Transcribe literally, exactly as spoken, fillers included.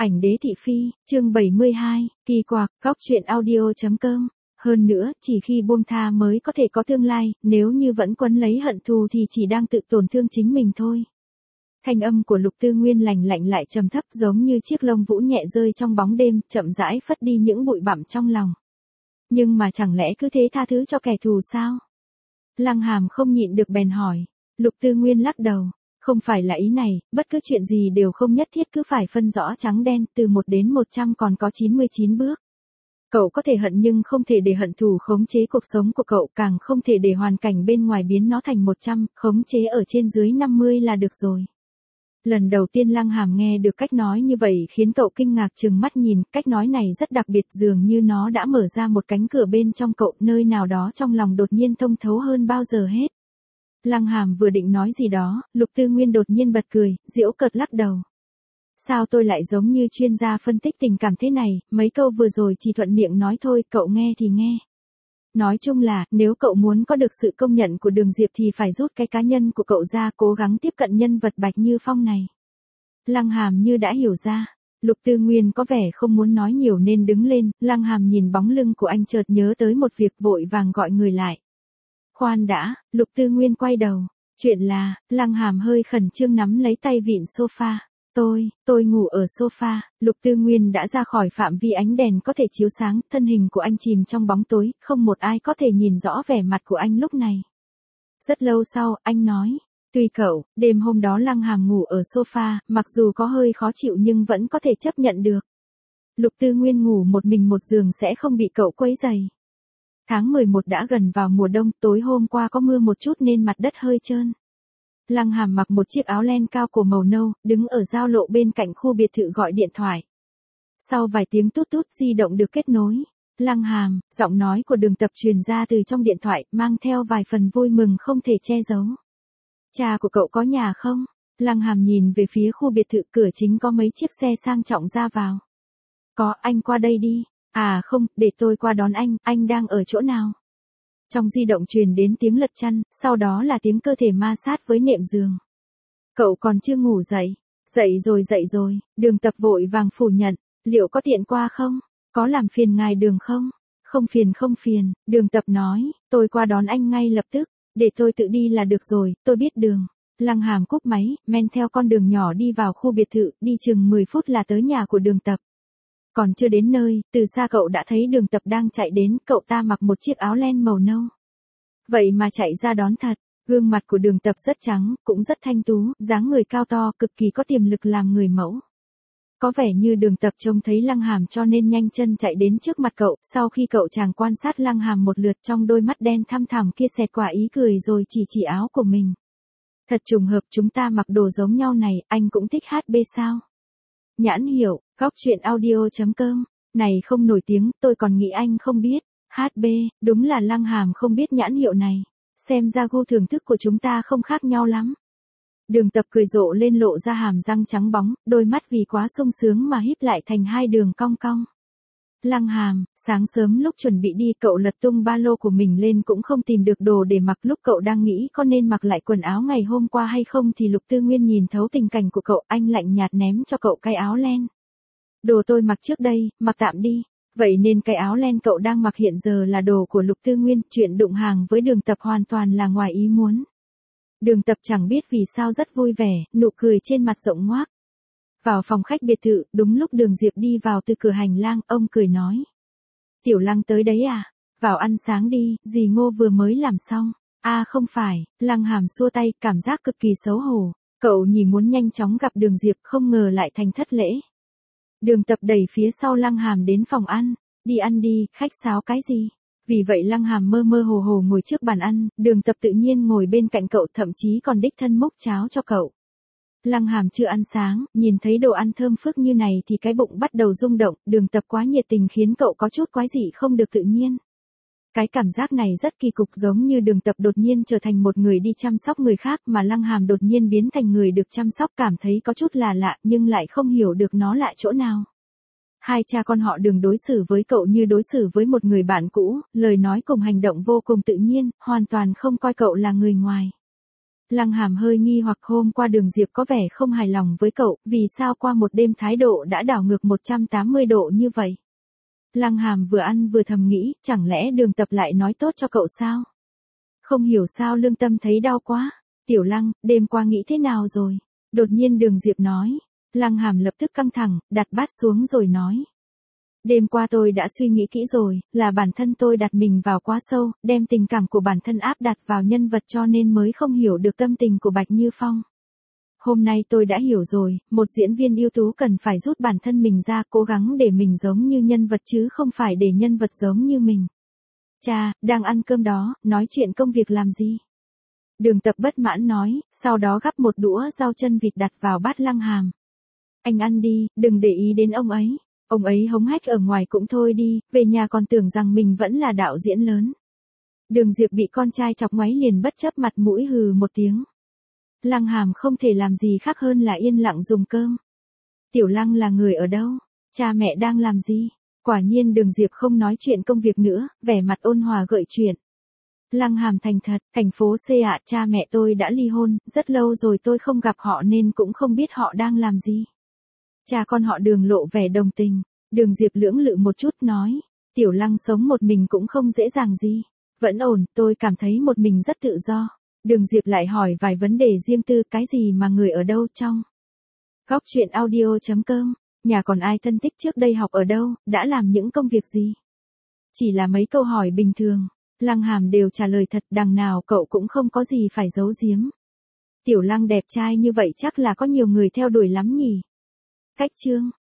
Ảnh đế thị phi, chương bảy mươi hai, kỳ quặc, góc truyện audio chấm com. Hơn nữa, chỉ khi buông tha mới có thể có tương lai, nếu như vẫn quấn lấy hận thù thì chỉ đang tự tổn thương chính mình thôi. Thanh âm của Lục Tư Nguyên lành lạnh lại trầm thấp giống như chiếc lông vũ nhẹ rơi trong bóng đêm, chậm rãi phất đi những bụi bặm trong lòng. Nhưng mà chẳng lẽ cứ thế tha thứ cho kẻ thù sao? Lăng Hàm không nhịn được bèn hỏi. Lục Tư Nguyên lắc đầu. Không phải là ý này, bất cứ chuyện gì đều không nhất thiết cứ phải phân rõ trắng đen, từ một đến một trăm còn có chín mươi chín bước. Cậu có thể hận nhưng không thể để hận thù khống chế cuộc sống của cậu, càng không thể để hoàn cảnh bên ngoài biến nó thành một trăm, khống chế ở trên dưới năm mươi là được rồi. Lần đầu tiên Lăng Hàm nghe được cách nói như vậy khiến cậu kinh ngạc trừng mắt nhìn, cách nói này rất đặc biệt, dường như nó đã mở ra một cánh cửa bên trong cậu, nơi nào đó trong lòng đột nhiên thông thấu hơn bao giờ hết. Lăng Hàm vừa định nói gì đó, Lục Tư Nguyên đột nhiên bật cười, giễu cợt lắc đầu. Sao tôi lại giống như chuyên gia phân tích tình cảm thế này, mấy câu vừa rồi chỉ thuận miệng nói thôi, cậu nghe thì nghe. Nói chung là, nếu cậu muốn có được sự công nhận của Đường Diệp thì phải rút cái cá nhân của cậu ra, cố gắng tiếp cận nhân vật Bạch Như Phong này. Lăng Hàm như đã hiểu ra. Lục Tư Nguyên có vẻ không muốn nói nhiều nên đứng lên, Lăng Hàm nhìn bóng lưng của anh chợt nhớ tới một việc, vội vàng gọi người lại. Khoan đã, Lục Tư Nguyên quay đầu. Chuyện là, Lăng Hàm hơi khẩn trương nắm lấy tay vịn sofa. Tôi, tôi ngủ ở sofa. Lục Tư Nguyên đã ra khỏi phạm vi ánh đèn có thể chiếu sáng, thân hình của anh chìm trong bóng tối, không một ai có thể nhìn rõ vẻ mặt của anh lúc này. Rất lâu sau, anh nói, tùy cậu, đêm hôm đó Lăng Hàm ngủ ở sofa, mặc dù có hơi khó chịu nhưng vẫn có thể chấp nhận được. Lục Tư Nguyên ngủ một mình một giường sẽ không bị cậu quấy rầy. Tháng mười một đã gần vào mùa đông, tối hôm qua có mưa một chút nên mặt đất hơi trơn. Lăng Hàm mặc một chiếc áo len cao cổ màu nâu, đứng ở giao lộ bên cạnh khu biệt thự gọi điện thoại. Sau vài tiếng tút tút, di động được kết nối. Lăng Hàm, giọng nói của Đường Tập truyền ra từ trong điện thoại, mang theo vài phần vui mừng không thể che giấu. Cha của cậu có nhà không? Lăng Hàm nhìn về phía khu biệt thự, cửa chính có mấy chiếc xe sang trọng ra vào. Có, anh qua đây đi. À không, để tôi qua đón anh, anh đang ở chỗ nào? Trong di động truyền đến tiếng lật chăn, sau đó là tiếng cơ thể ma sát với nệm giường. Cậu còn chưa ngủ dậy? Dậy rồi dậy rồi, Đường Tập vội vàng phủ nhận. Liệu có tiện qua không? Có làm phiền ngài Đường không? Không phiền không phiền, Đường Tập nói, tôi qua đón anh ngay lập tức, để tôi tự đi là được rồi, tôi biết đường. Lăng Hàm cúp máy, men theo con đường nhỏ đi vào khu biệt thự, đi chừng mười phút là tới nhà của Đường Tập. Còn chưa đến nơi, từ xa cậu đã thấy Đường Tập đang chạy đến, cậu ta mặc một chiếc áo len màu nâu. Vậy mà chạy ra đón thật, gương mặt của Đường Tập rất trắng, cũng rất thanh tú, dáng người cao to, cực kỳ có tiềm lực làm người mẫu. Có vẻ như Đường Tập trông thấy Lăng Hàm cho nên nhanh chân chạy đến trước mặt cậu, sau khi cậu chàng quan sát Lăng Hàm một lượt, trong đôi mắt đen thăm thẳm kia xẹt qua ý cười rồi chỉ chỉ áo của mình. Thật trùng hợp chúng ta mặc đồ giống nhau này, anh cũng thích hát bê sao? Nhãn hiệu, góc truyện audio chấm com, này không nổi tiếng, tôi còn nghĩ anh không biết. hát bê, đúng là Lăng Hàm không biết nhãn hiệu này. Xem ra gu thưởng thức của chúng ta không khác nhau lắm. Đường Tập cười rộ lên, lộ ra hàm răng trắng bóng, đôi mắt vì quá sung sướng mà híp lại thành hai đường cong cong. Lăng Hàm, sáng sớm lúc chuẩn bị đi cậu lật tung ba lô của mình lên cũng không tìm được đồ để mặc, lúc cậu đang nghĩ có nên mặc lại quần áo ngày hôm qua hay không thì Lục Tư Nguyên nhìn thấu tình cảnh của cậu, anh lạnh nhạt ném cho cậu cái áo len. Đồ tôi mặc trước đây, mặc tạm đi. Vậy nên cái áo len cậu đang mặc hiện giờ là đồ của Lục Tư Nguyên, chuyện đụng hàng với Đường Tập hoàn toàn là ngoài ý muốn. Đường Tập chẳng biết vì sao rất vui vẻ, nụ cười trên mặt rộng ngoác. Vào phòng khách biệt thự, đúng lúc Đường Diệp đi vào từ cửa hành lang, ông cười nói. Tiểu Lăng tới đấy à? Vào ăn sáng đi, dì Ngô vừa mới làm xong. À không phải, Lăng Hàm xua tay, cảm giác cực kỳ xấu hổ. Cậu nhỉ muốn nhanh chóng gặp Đường Diệp, không ngờ lại thành thất lễ. Đường Tập đẩy phía sau Lăng Hàm đến phòng ăn. Đi ăn đi, khách sáo cái gì? Vì vậy Lăng Hàm mơ mơ hồ hồ ngồi trước bàn ăn, Đường Tập tự nhiên ngồi bên cạnh cậu, thậm chí còn đích thân múc cháo cho cậu. Lăng Hàm chưa ăn sáng, nhìn thấy đồ ăn thơm phức như này thì cái bụng bắt đầu rung động, Đường Tập quá nhiệt tình khiến cậu có chút quái dị không được tự nhiên. Cái cảm giác này rất kỳ cục, giống như Đường Tập đột nhiên trở thành một người đi chăm sóc người khác mà Lăng Hàm đột nhiên biến thành người được chăm sóc, cảm thấy có chút là lạ nhưng lại không hiểu được nó lạ chỗ nào. Hai cha con họ Đường đối xử với cậu như đối xử với một người bạn cũ, lời nói cùng hành động vô cùng tự nhiên, hoàn toàn không coi cậu là người ngoài. Lăng Hàm hơi nghi hoặc hôm qua Đường Diệp có vẻ không hài lòng với cậu, vì sao qua một đêm thái độ đã đảo ngược một trăm tám mươi độ như vậy. Lăng Hàm vừa ăn vừa thầm nghĩ, chẳng lẽ Đường Tập lại nói tốt cho cậu sao? Không hiểu sao lương tâm thấy đau quá. Tiểu Lăng, đêm qua nghĩ thế nào rồi? Đột nhiên Đường Diệp nói. Lăng Hàm lập tức căng thẳng, đặt bát xuống rồi nói. Đêm qua tôi đã suy nghĩ kỹ rồi, là bản thân tôi đặt mình vào quá sâu, đem tình cảm của bản thân áp đặt vào nhân vật cho nên mới không hiểu được tâm tình của Bạch Như Phong. Hôm nay tôi đã hiểu rồi, một diễn viên ưu tú cần phải rút bản thân mình ra, cố gắng để mình giống như nhân vật chứ không phải để nhân vật giống như mình. Cha, đang ăn cơm đó, nói chuyện công việc làm gì? Đường Tập bất mãn nói, sau đó gắp một đũa rau chân vịt đặt vào bát Lăng Hàm. Anh ăn đi, đừng để ý đến ông ấy. Ông ấy hống hách ở ngoài cũng thôi đi, về nhà còn tưởng rằng mình vẫn là đạo diễn lớn. Đường Diệp bị con trai chọc ngoáy liền bất chấp mặt mũi hừ một tiếng. Lăng Hàm không thể làm gì khác hơn là yên lặng dùng cơm. Tiểu Lăng là người ở đâu? Cha mẹ đang làm gì? Quả nhiên Đường Diệp không nói chuyện công việc nữa, vẻ mặt ôn hòa gợi chuyện. Lăng Hàm thành thật, thành phố C ạ, cha mẹ tôi đã ly hôn, rất lâu rồi tôi không gặp họ nên cũng không biết họ đang làm gì. Cha con họ Đường lộ vẻ đồng tình. Đường Diệp lưỡng lự một chút nói. Tiểu Lăng sống một mình cũng không dễ dàng gì. Vẫn ổn, tôi cảm thấy một mình rất tự do. Đường Diệp lại hỏi vài vấn đề riêng tư, cái gì mà người ở đâu trong. Góc truyện audio chấm com, nhà còn ai thân thích trước đây học ở đâu, đã làm những công việc gì. Chỉ là mấy câu hỏi bình thường, Lăng Hàm đều trả lời thật, đằng nào cậu cũng không có gì phải giấu giếm. Tiểu Lăng đẹp trai như vậy chắc là có nhiều người theo đuổi lắm nhỉ. Cách chương